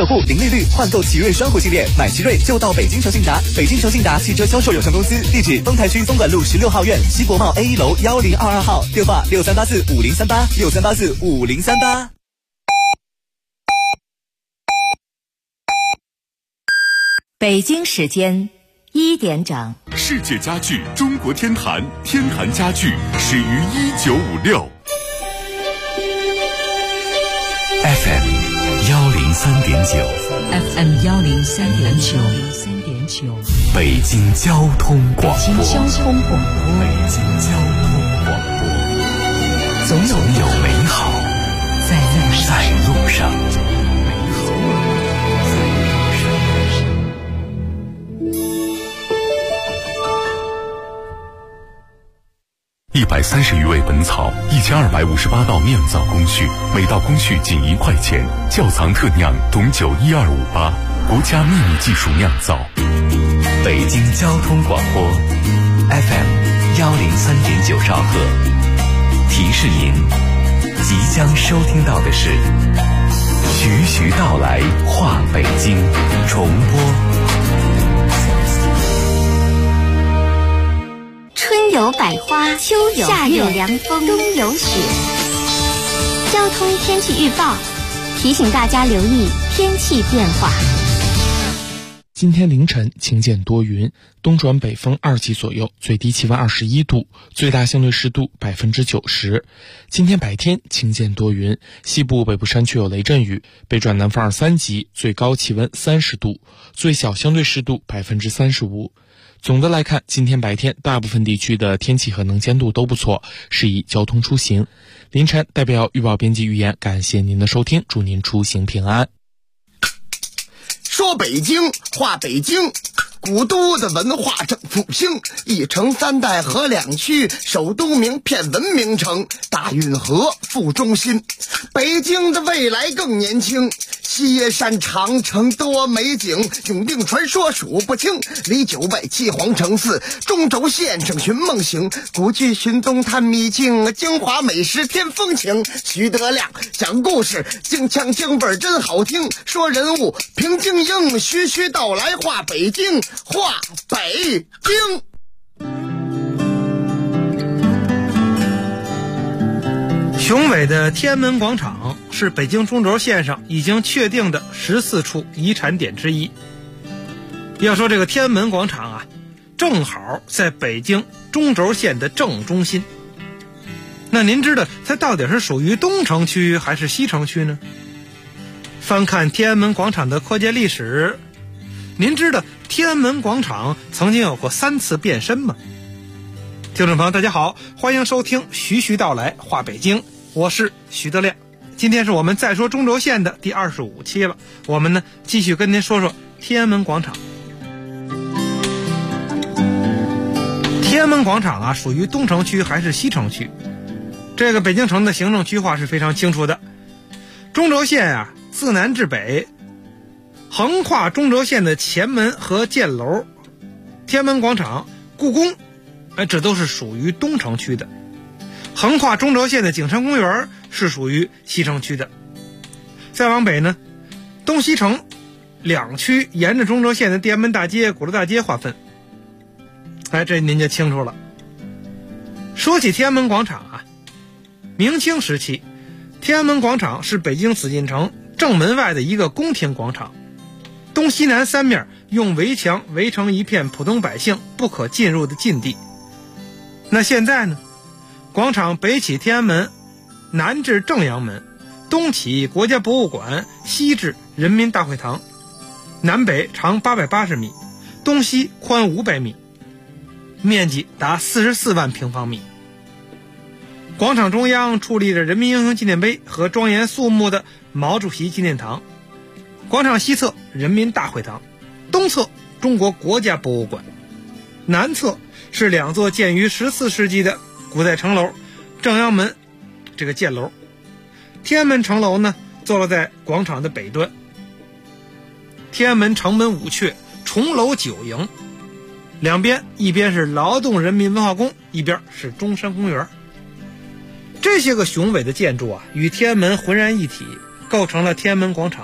首付、零利率换购奇瑞双虎系列，买奇瑞就到北京诚信达。北京诚信达汽车销售有限公司，地址丰台区东莞路16号院西国贸 A1 楼1022号，电话63845038，63845038。 北京时间1点整， 世界家具中国天坛，天坛家具始于1956。 FM 103.9 FM 103.9， 北京交通广播， 北京交通广播，总有美好在路上。130余味本草，1258道酿造工序，每道工序仅1块钱。窖藏特酿董酒12588，国家秘密技术酿造。北京交通广播 FM 103.9兆赫，提示您，即将收听到的是徐徐道来话北京重播。 春有百花，秋有夏有凉风，冬有雪。交通天气预报提醒大家留意天气变化。 今天凌晨晴间多云，东转北风2级左右，最低气温21度，最大相对湿度90%。今天白天晴间多云，西部北部山区有雷阵雨，北转南风2、3级，最高气温30度，最小相对湿度35%。总的来看，今天白天大部分地区的天气和能见度都不错，适宜交通出行。凌晨代表预报编辑预言，感谢您的收听，祝您出行平安。 说北京，话北京，古都的文化正复兴，一城3代和2区，首都名片文明城，大运河副中心。北京的未来更年轻，西山长城多美景，永定传说数不清，离9外7皇城4，中轴线上寻梦行，古剧寻东探秘境，京华美食添风情。徐德亮讲故事，京腔京味真好听，说人物评京英，徐徐道来话北京，话北京。 雄伟的天安门广场是北京中轴线上已经确定的14处遗产点之一。要说这个天安门广场啊，正好在北京中轴线的正中心。那您知道它到底是属于东城区还是西城区呢？翻看天安门广场的扩建历史，您知道天安门广场曾经有过3次变身吗？听众朋友大家好，欢迎收听徐徐道来话北京，我是徐德亮。今天是我们再说中轴线的第25期了，我们呢继续跟您说说天安门广场。天安门广场啊，属于东城区还是西城区？这个北京城的行政区划是非常清楚的。中轴线啊，自南至北，横跨中轴线的前门和箭楼、天安门广场、故宫，这都是属于东城区的。横跨中轴线的景山公园是属于西城区的。再往北呢，东西城2区沿着中轴线的天安门大街、鼓楼大街划分。这您就清楚了。说起天安门广场啊，明清时期，天安门广场是北京紫禁城正门外的一个宫廷广场，东西南3面用围墙围成一片普通百姓不可进入的禁地。那现在呢，广场北起天安门，南至正阳门，东起国家博物馆，西至人民大会堂，南北长880米，东西宽500米，面积达44万平方米。广场中央矗立着人民英雄纪念碑和庄严肃穆的毛主席纪念堂。广场西侧人民大会堂，东侧中国国家博物馆，南侧是2座建于14世纪的古代城楼，正阳门这个箭楼，天安门城楼呢坐落在广场的北端。天安门城门5阙，重楼9营，两边，一边是劳动人民文化宫，一边是中山公园。这些个雄伟的建筑啊，与天安门浑然一体，构成了天安门广场，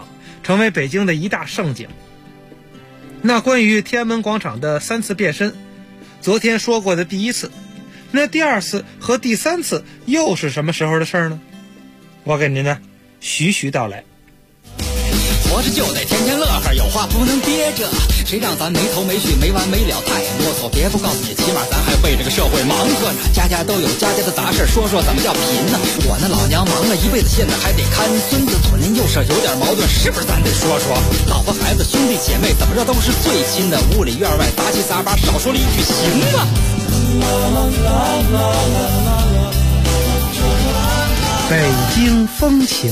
成为北京的一大盛景。那关于天安门广场的3次变身，昨天说过的第1次，那第2次和第3次又是什么时候的事呢？我给您呢徐徐道来。 活着就得天天乐呵，有话不能憋着，谁让咱没头没绪没完没了太啰嗦。别不告诉你，起码咱还为这个社会忙活呢。家家都有家家的杂事，说说怎么叫贫呢？我那老娘忙了一辈子，现在还得看孙子，左邻右舍有点矛盾，是不是咱得说说？老婆孩子兄弟姐妹怎么着都是最亲的，屋里院外杂七杂八，少说了一句行啊。 北京风情。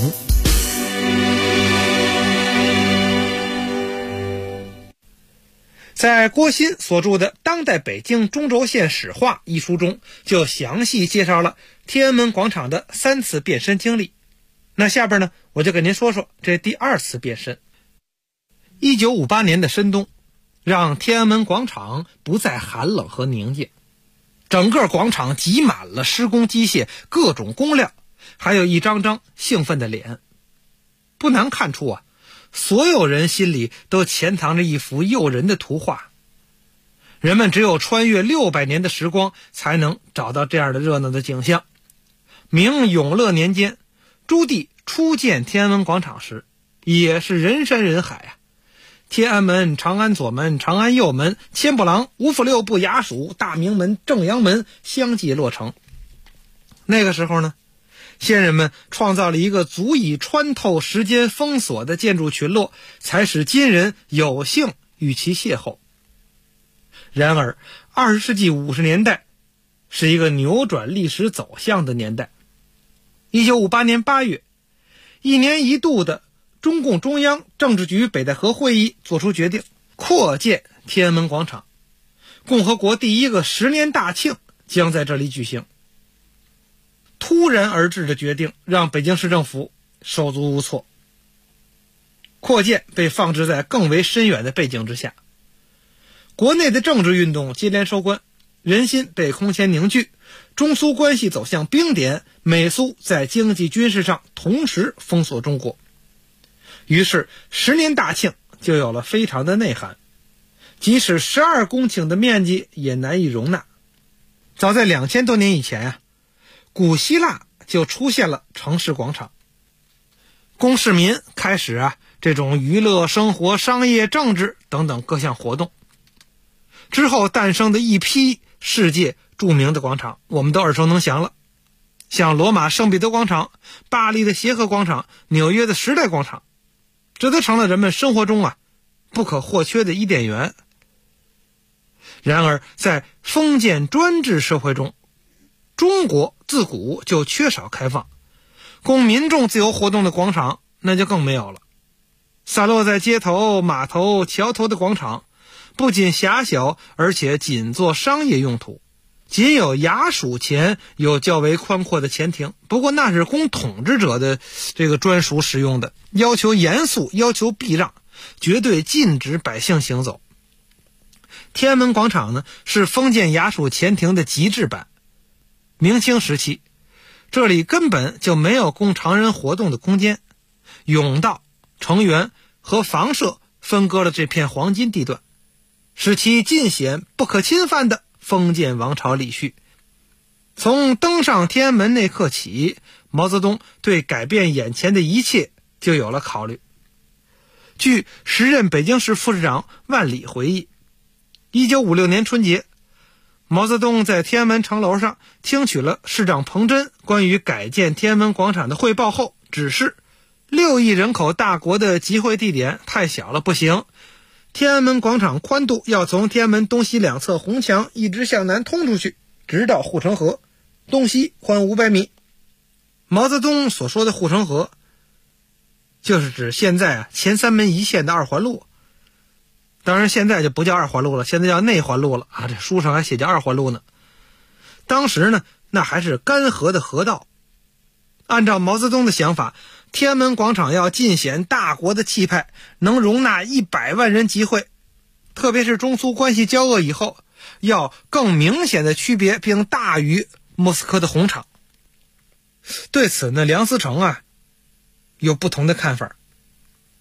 在郭鑫所著的《当代北京中轴线史话》一书中，就详细介绍了天安门广场的3次变身经历。那下边呢，我就跟您说说这第2次变身。1958年的深冬，让天安门广场不再寒冷和宁静，整个广场挤满了施工机械、各种工料，还有一张张兴奋的脸。不难看出啊，所有人心里都潜藏着一幅诱人的图画。人们只有穿越600年的时光，才能找到这样的热闹的景象。明永乐年间，朱棣初建天安门广场时，也是人山人海啊。天安门、长安左门、长安右门、千步廊、五府六部衙署、大明门、正阳门相继落成。那个时候呢，先人们创造了一个足以穿透时间封锁的建筑群落，才使今人有幸与其邂逅。然而20世纪50年代是一个扭转历史走向的年代。1958年8月，一年一度的中共中央政治局北戴河会议作出决定，扩建天安门广场，共和国第1个10年大庆将在这里举行。突然而至的决定让北京市政府手足无措，扩建被放置在更为深远的背景之下。国内的政治运动接连收官，人心被空前凝聚，中苏关系走向冰点，美苏在经济军事上同时封锁中国。于是10年大庆就有了非常的内涵，即使12公顷的面积也难以容纳。早在2000多年以前啊，古希腊就出现了城市广场，供市民开始这种娱乐、生活、商业、政治等等各项活动。之后诞生的一批世界著名的广场，我们都耳熟能详了，像罗马圣彼得广场、巴黎的协和广场、纽约的时代广场，这都成了人们生活中不可或缺的伊甸园。然而在封建专制社会中，中国自古就缺少开放，供民众自由活动的广场那就更没有了。散落在街头、码头、桥头的广场不仅狭小，而且仅做商业用途，仅有衙署前有较为宽阔的前庭，不过那是供统治者的这个专属使用的，要求严肃，要求避让，绝对禁止百姓行走。天安门广场呢，是封建衙署前庭的极致版。明清时期，这里根本就没有供常人活动的空间，甬道、城垣和房舍分割了这片黄金地段，使其尽显不可侵犯的封建王朝礼序。从登上天安门那刻起，毛泽东对改变眼前的一切就有了考虑。据时任北京市副市长万里回忆，1956年春节，毛泽东在天安门城楼上听取了市长彭真关于改建天安门广场的汇报后，指示6亿人口大国的集会地点太小了，不行，天安门广场宽度要从天安门东西两侧红墙一直向南通出去，直到护城河，东西宽500米。毛泽东所说的护城河，就是指现在前3门一线的2环路。当然现在就不叫2环路了，现在叫内环路了这书上还写叫2环路呢。当时呢，那还是干涸的河道。按照毛泽东的想法，天安门广场要尽显大国的气派，能容纳100万人集会，特别是中苏关系交恶以后，要更明显的区别并大于莫斯科的红场。对此呢，梁思成有不同的看法。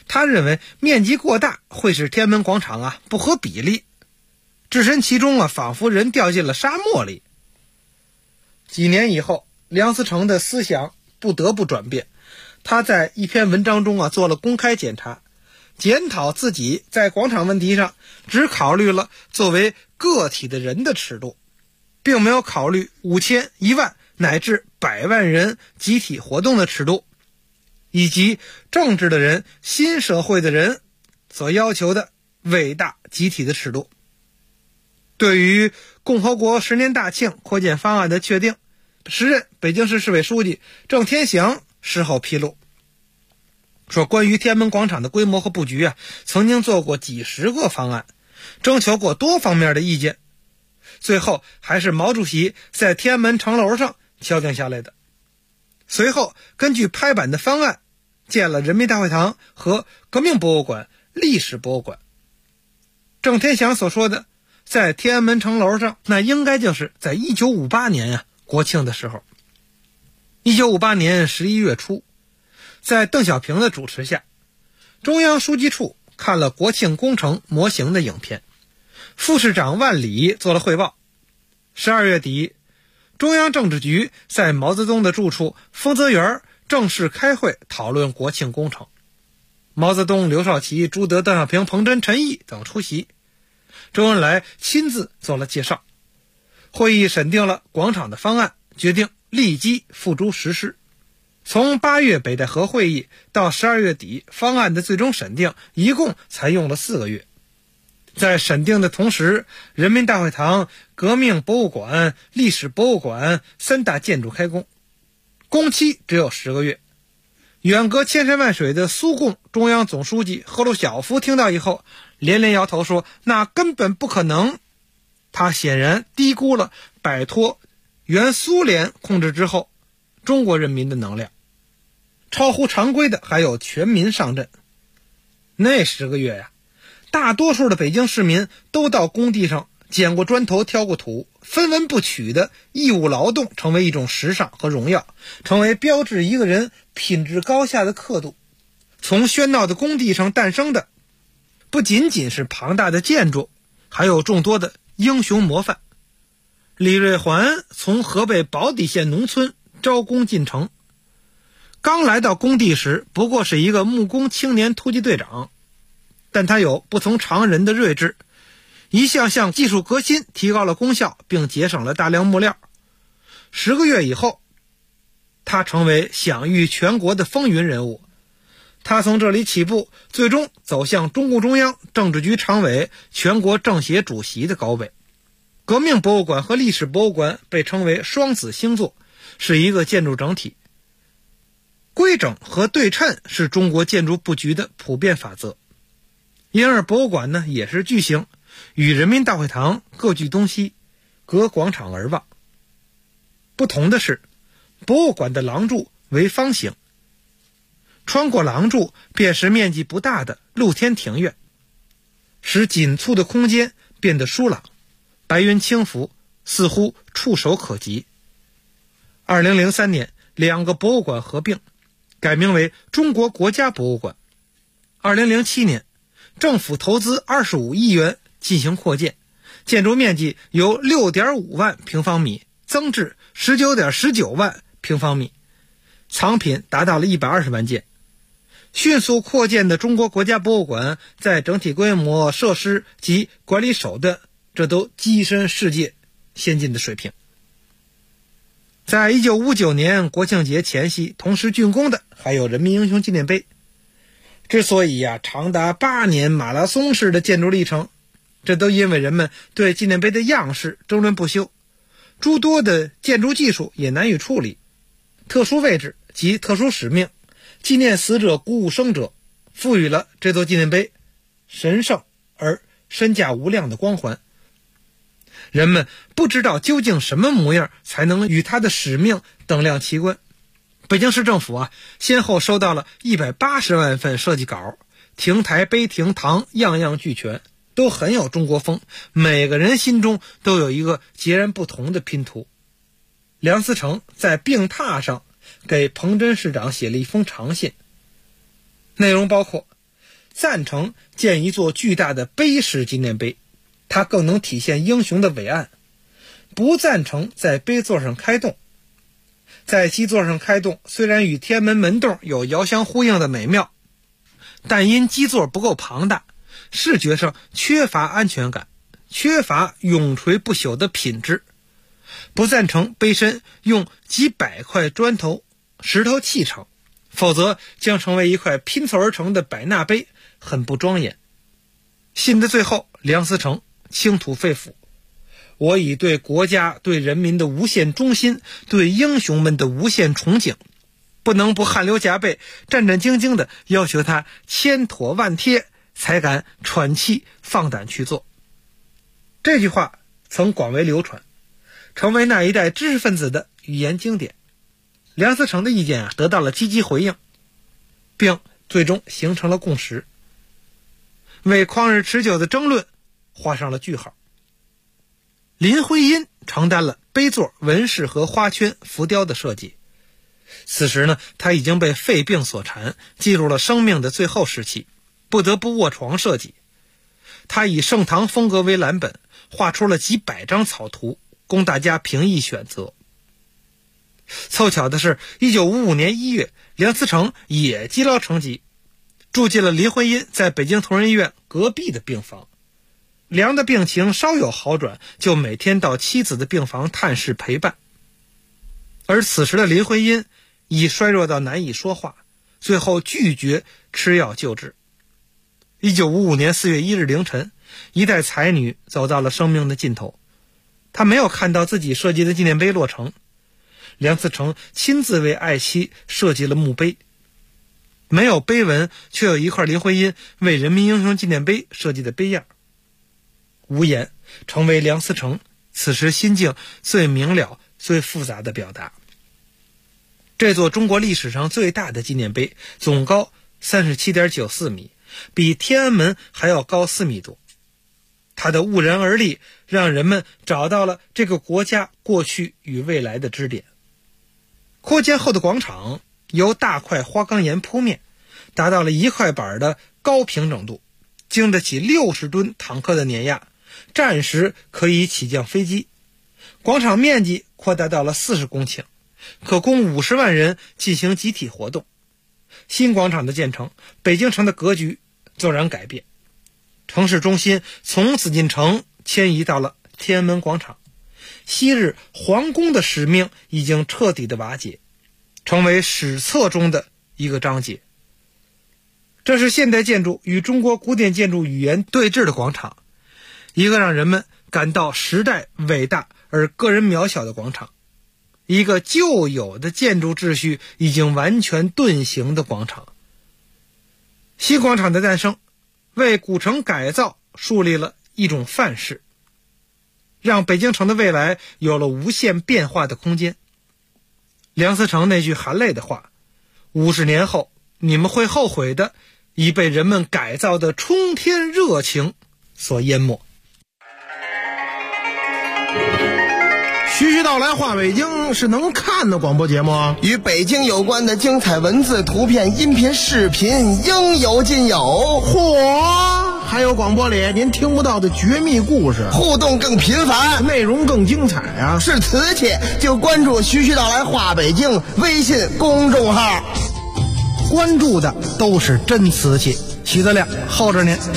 他认为面积过大会使天安门广场不合比例，置身其中仿佛人掉进了沙漠里。几年以后，梁思成的思想不得不转变，他在一篇文章中做了公开检查，检讨自己在广场问题上只考虑了作为个体的人的尺度，并没有考虑5000、10000乃至100万人集体活动的尺度，以及政治的人、新社会的人所要求的伟大集体的尺度。对于共和国10年大庆扩建方案的确定，时任北京市市委书记郑天祥事后披露说，关于天安门广场的规模和布局曾经做过几十个方案，征求过多方面的意见，最后还是毛主席在天安门城楼上敲定下来的。随后根据拍板的方案建了人民大会堂和革命博物馆、历史博物馆。郑天祥所说的在天安门城楼上，那应该就是在1958年国庆的时候。1958年11月初，在邓小平的主持下，中央书记处看了国庆工程模型的影片，副市长万里做了汇报。12月底，中央政治局在毛泽东的住处丰泽园正式开会讨论国庆工程。毛泽东、刘少奇、朱德、邓小平、彭真、陈毅等出席，周恩来亲自做了介绍。会议审定了广场的方案，决定立即付诸实施。从8月北戴河会议到12月底方案的最终审定，一共才用了4个月。在审定的同时，人民大会堂、革命博物馆、历史博物馆3大建筑开工，工期只有10个月。远隔千山万水的苏共中央总书记赫鲁晓夫听到以后连连摇头说，那根本不可能。他显然低估了摆脱原苏联控制之后中国人民的能量。超乎常规的还有全民上阵。那10个月大多数的北京市民都到工地上捡过砖头、挑过土，分文不取的义务劳动成为一种时尚和荣耀，成为标志一个人品质高下的刻度。从喧闹的工地上诞生的不仅仅是庞大的建筑，还有众多的英雄模范。李瑞环从河北保底县农村招工进城，刚来到工地时不过是一个木工青年突击队长，但他有不同常人的睿智，一项项技术革新提高了功效，并节省了大量木料。10个月以后，他成为享誉全国的风云人物。他从这里起步，最终走向中共中央政治局常委、全国政协主席的高位。革命博物馆和历史博物馆被称为双子星座，是一个建筑整体。规整和对称是中国建筑布局的普遍法则，因而博物馆也是巨型，与人民大会堂各据东西，隔广场而望。不同的是，博物馆的廊柱为方形，穿过廊柱便是面积不大的露天庭院，使紧促的空间变得疏朗，白云轻浮，似乎触手可及。2003年2个博物馆合并，改名为中国国家博物馆。2007年政府投资25亿元进行扩建，建筑面积由 6.5 万平方米增至 19.19 万平方米，藏品达到了120万件。迅速扩建的中国国家博物馆在整体规模、设施及管理手段，这都跻身世界先进的水平。在1959年国庆节前夕同时竣工的还有人民英雄纪念碑。之所以长达8年马拉松式的建筑历程，这都因为人们对纪念碑的样式争论不休，诸多的建筑技术也难以处理。特殊位置及特殊使命，纪念死者、鼓舞生者，赋予了这座纪念碑神圣而身价无量的光环。人们不知道究竟什么模样才能与它的使命等量齐观。北京市政府先后收到了180万份设计稿，亭台、碑亭、堂样样俱全，都很有中国风，每个人心中都有一个截然不同的拼图。梁思成在病榻上给彭真市长写了一封长信，内容包括赞成建一座巨大的碑石纪念碑，它更能体现英雄的伟岸；不赞成在碑座上开洞。在基座上开洞虽然与天安门门洞有遥相呼应的美妙，但因基座不够庞大，视觉上缺乏安全感，缺乏永垂不朽的品质。不赞成碑身用几百块砖头、石头砌成，否则将成为一块拼凑而成的百纳碑，很不庄严。信的最后，梁思成倾吐肺腑：我以对国家、对人民的无限忠心，对英雄们的无限崇敬，不能不汗流浃背、战战兢兢地要求他千妥万贴，才敢喘气放胆去做。这句话曾广为流传，成为那一代知识分子的语言经典。梁思成的意见得到了积极回应，并最终形成了共识，为旷日持久的争论画上了句号。林徽因承担了碑座、纹饰和花圈、浮雕的设计。此时呢，他已经被肺病所缠，进入了生命的最后时期，不得不卧床设计。他以盛唐风格为蓝本，画出了几百张草图，供大家评议选择。凑巧的是，1955年1月，梁思成也积劳成疾，住进了林徽因在北京同仁医院隔壁的病房。梁的病情稍有好转，就每天到妻子的病房探视陪伴。而此时的林徽因已衰弱到难以说话，最后拒绝吃药救治。1955年4月1日凌晨，一代才女走到了生命的尽头。她没有看到自己设计的纪念碑落成，梁思成亲自为爱妻设计了墓碑。没有碑文，却有一块林徽因为人民英雄纪念碑设计的碑样。无言成为梁思成此时心境最明了、最复杂的表达。这座中国历史上最大的纪念碑总高 37.94 米，比天安门还要高4米多。它的兀然而立，让人们找到了这个国家过去与未来的支点。扩建后的广场由大块花岗岩铺面，达到了1块板的高平整度，经得起60吨坦克的碾压，战时可以起降飞机。广场面积扩大到了40公顷，可供50万人进行集体活动。新广场的建成，北京城的格局骤然改变，城市中心从紫禁城迁移到了天安门广场。昔日皇宫的使命已经彻底的瓦解，成为史册中的一个章节。这是现代建筑与中国古典建筑语言对峙的广场，一个让人们感到时代伟大而个人渺小的广场，一个旧有的建筑秩序已经完全遁形的广场。新广场的诞生，为古城改造树立了一种范式，让北京城的未来有了无限变化的空间。梁思成那句含泪的话：50年后你们会后悔的，已被人们改造的冲天热情所淹没。 徐徐道来话北京是能看的广播节目， 与北京有关的精彩文字、图片、音频、视频应有尽有。 嚯，还有广播里您听不到的绝密故事， 互动更频繁， 内容更精彩啊！ 是瓷器就关注徐徐道来话北京微信公众号， 关注的都是真瓷器。徐德亮候着您。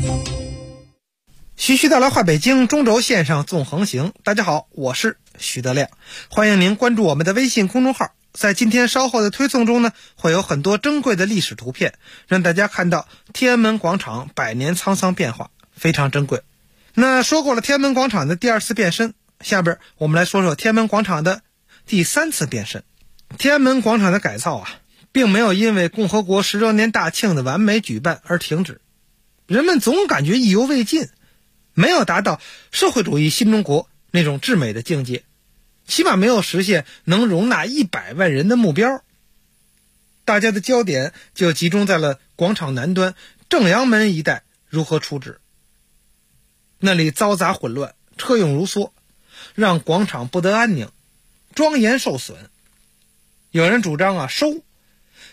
徐徐道来话北京中轴线上纵横行，大家好，我是徐德亮，欢迎您关注我们的微信公众号。在今天稍后的推送中呢，会有很多珍贵的历史图片，让大家看到天安门广场100年沧桑变化，非常珍贵。那说过了天安门广场的第2次变身，下边我们来说说天安门广场的第3次变身。天安门广场的改造啊，并没有因为共和国10周年大庆的完美举办而停止，人们总感觉意犹未尽，没有达到社会主义新中国那种至美的境界，起码没有实现能容纳100万人的目标。大家的焦点就集中在了广场南端正阳门一带如何处置。那里嘈杂混乱，车涌如梭，让广场不得安宁，庄严受损。有人主张收，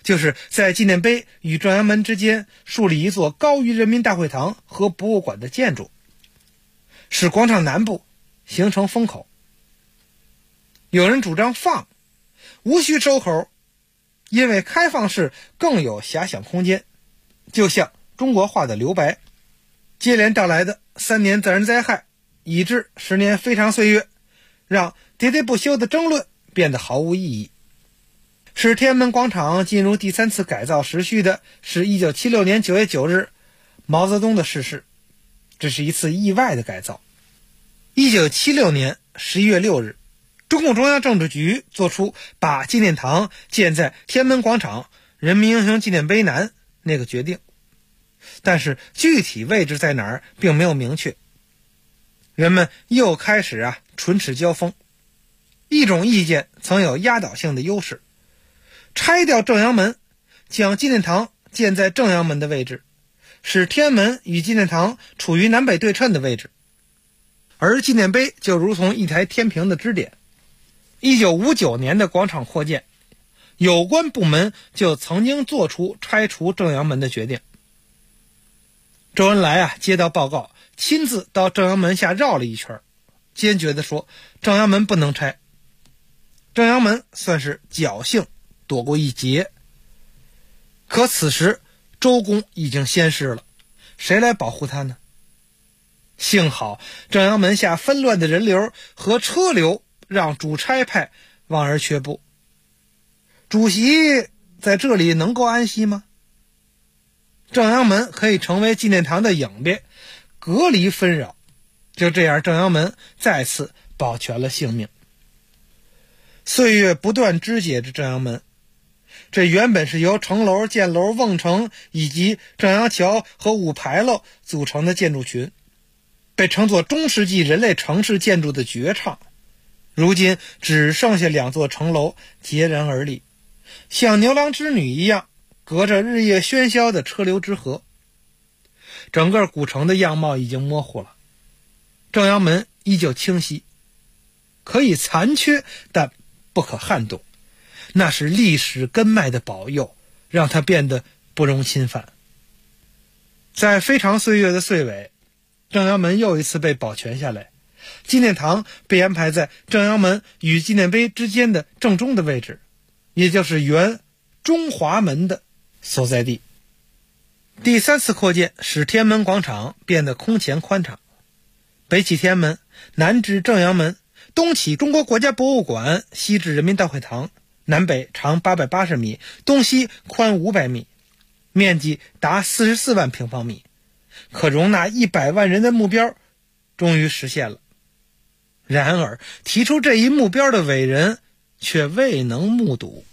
就是在纪念碑与正阳门之间树立一座高于人民大会堂和博物馆的建筑，使广场南部形成风口。有人主张放，无需收口，因为开放式更有遐想空间。就像中国画的留白，接连到来的3年自然灾害以致10年非常岁月，让喋喋不休的争论变得毫无意义。使天安门广场进入第3次改造时序的是1976年9月9日毛泽东的逝世，这是一次意外的改造。1976年11月6日，中共中央政治局作出把纪念堂建在天安门广场人民英雄纪念碑南那个决定，但是具体位置在哪儿并没有明确。人们又开始唇齿交锋。一种意见曾有压倒性的优势，拆掉正阳门，将纪念堂建在正阳门的位置，使天安门与纪念堂处于南北对称的位置，而纪念碑就如同一台天平的支点。1959年的广场扩建，有关部门就曾经做出拆除正阳门的决定。周恩来接到报告，亲自到正阳门下绕了一圈，坚决地说正阳门不能拆。正阳门算是侥幸躲过一劫，可此时周公已经仙逝了，谁来保护他呢？幸好正阳门下纷乱的人流和车流让主拆派望而却步。主席在这里能够安息吗？正阳门可以成为纪念堂的影别，隔离纷扰，就这样正阳门再次保全了性命。岁月不断肢解着正阳门，这原本是由城楼、箭楼、瓮城以及正阳桥和五牌楼组成的建筑群，被称作中世纪人类城市建筑的绝唱。如今只剩下2座城楼孑然而立，像牛郎织女一样隔着日夜喧嚣的车流之河。整个古城的样貌已经模糊了，正阳门依旧清晰，可以残缺，但不可撼动，那是历史根脉的保佑，让它变得不容侵犯。在非常岁月的岁尾，正阳门又一次被保全下来，纪念堂被安排在正阳门与纪念碑之间的正中的位置，也就是原中华门的所在地。第3次扩建使天安门广场变得空前宽敞，北起天安门，南至正阳门，东起中国国家博物馆，西至人民大会堂，南北长880米，东西宽500米，面积达44万平方米，可容纳100万人的目标终于实现了。然而提出这一目标的伟人却未能目睹。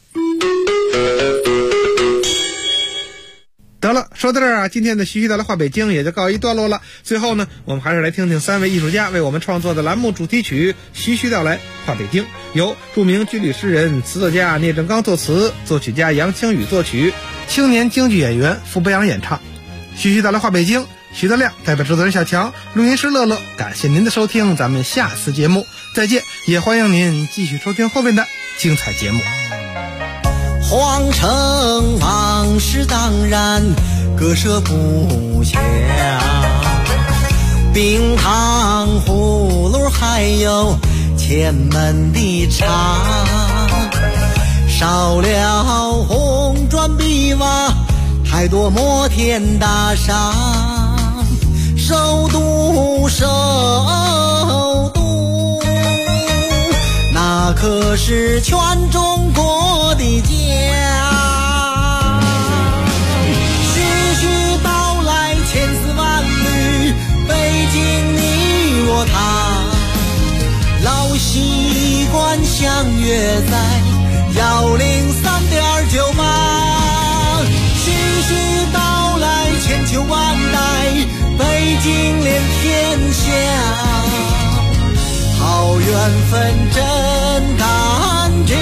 得了，说到这儿今天的徐徐道来话北京也就告一段落了。最后呢，我们还是来听听3位艺术家为我们创作的栏目主题曲《徐徐道来话北京》，由著名军旅诗人、词作家聂正刚作词，作曲家杨清宇作曲，青年京剧演员傅博洋演唱。徐徐道来话北京，徐德亮代表制作人小强，录音师乐乐，感谢您的收听，咱们下次节目再见，也欢迎您继续收听后面的精彩节目。 皇城往事当然割舍不下，冰糖葫芦还有前门的茶，少了红砖碧瓦，太多摩天大厦，首都那可是全中国的家。徐徐道来千丝万缕，北京你我他，老习惯相约在103.98。徐徐道来千秋万代，北京连天下，好缘分真感觉，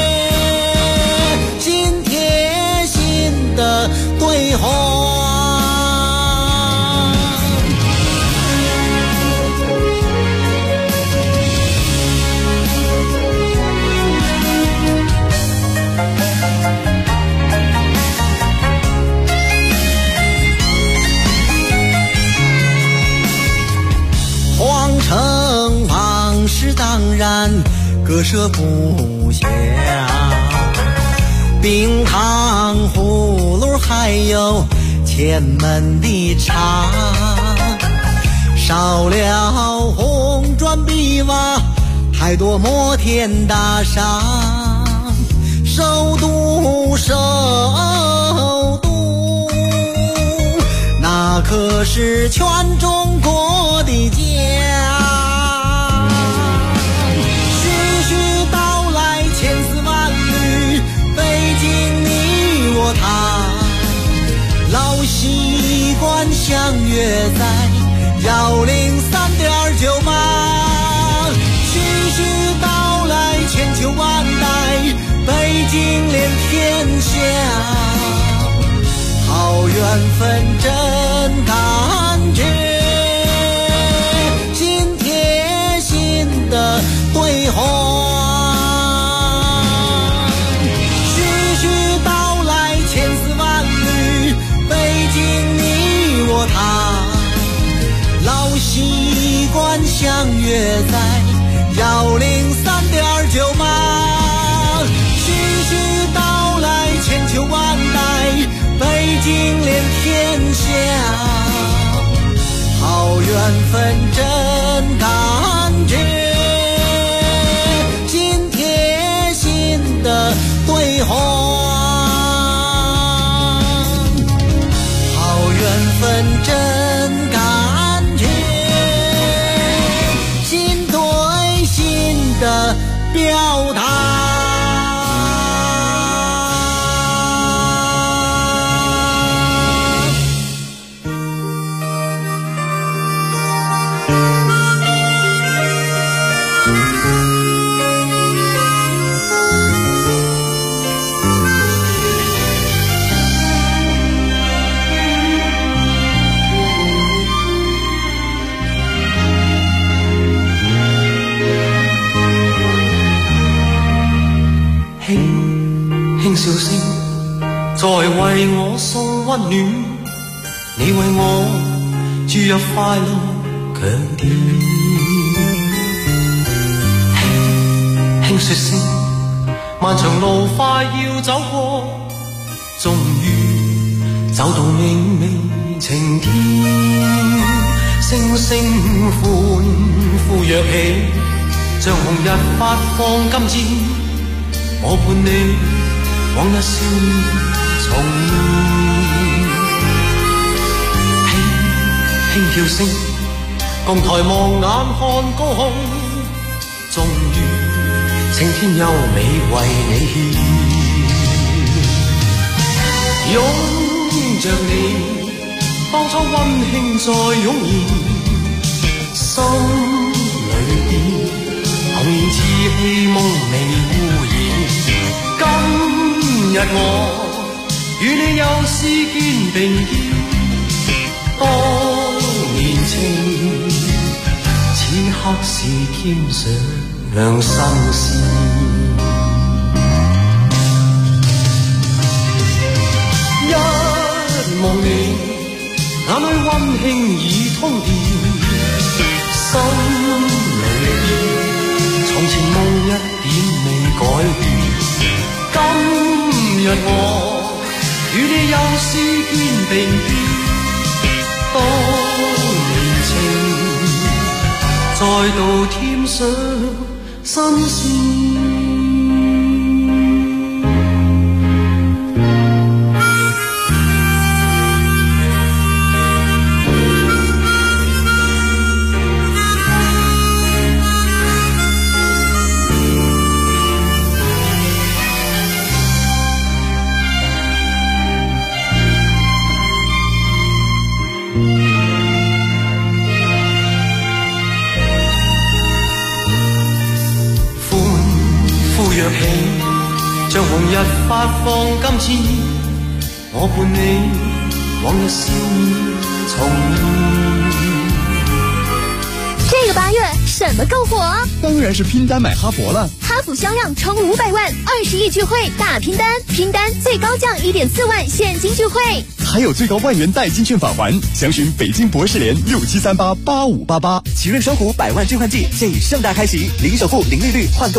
心贴心的对话。 当然割舍不下，冰糖葫芦还有前门的茶，少了红砖碧瓦，太多摩天大厦，首都首都，那可是全中国的家。徐徐道来千丝万缕，北京你我他，老习惯相约在103.9码。徐徐道来千秋万代，北京连天下，好缘分真感觉，心贴心的对话。徐徐道来千丝万缕，北京你我他，老习惯相约在103.9码。徐徐道来千秋万代，北京连天下，好缘分真感觉，心贴心的对话，好缘分真感觉，心对心的表达。 輕笑聲在為我送溫暖，你為我注入快樂強電。輕說聲漫長路快要走過，終於走到明媚晴天。聲聲歡呼躍起，像紅日發放金箭，我伴你往日少年重現。輕叫聲共抬望眼看高空，終於青天優美為你獻。擁着你當初溫馨再湧現，心裏邊童年稚氣夢未污染。今日我與你又是肩並肩，當年情此刻是添上新鮮。一望你眼裏溫馨已通電，心裏邊從前夢一點未改變。今日我與你又是肩並肩，當年情再度添上新鮮。若起像紅日發放金箭，我伴你往日少年重現。 这个8月什么更火？ 当然是拼单买哈佛了。 哈弗销量冲500万，20亿聚会大拼单，拼单最高降1.4万现金聚会。 还有最高万元代金券返还。详询北京博士联67388588。 奇瑞双虎100万置换季现已盛大开启，零首付、零利率换购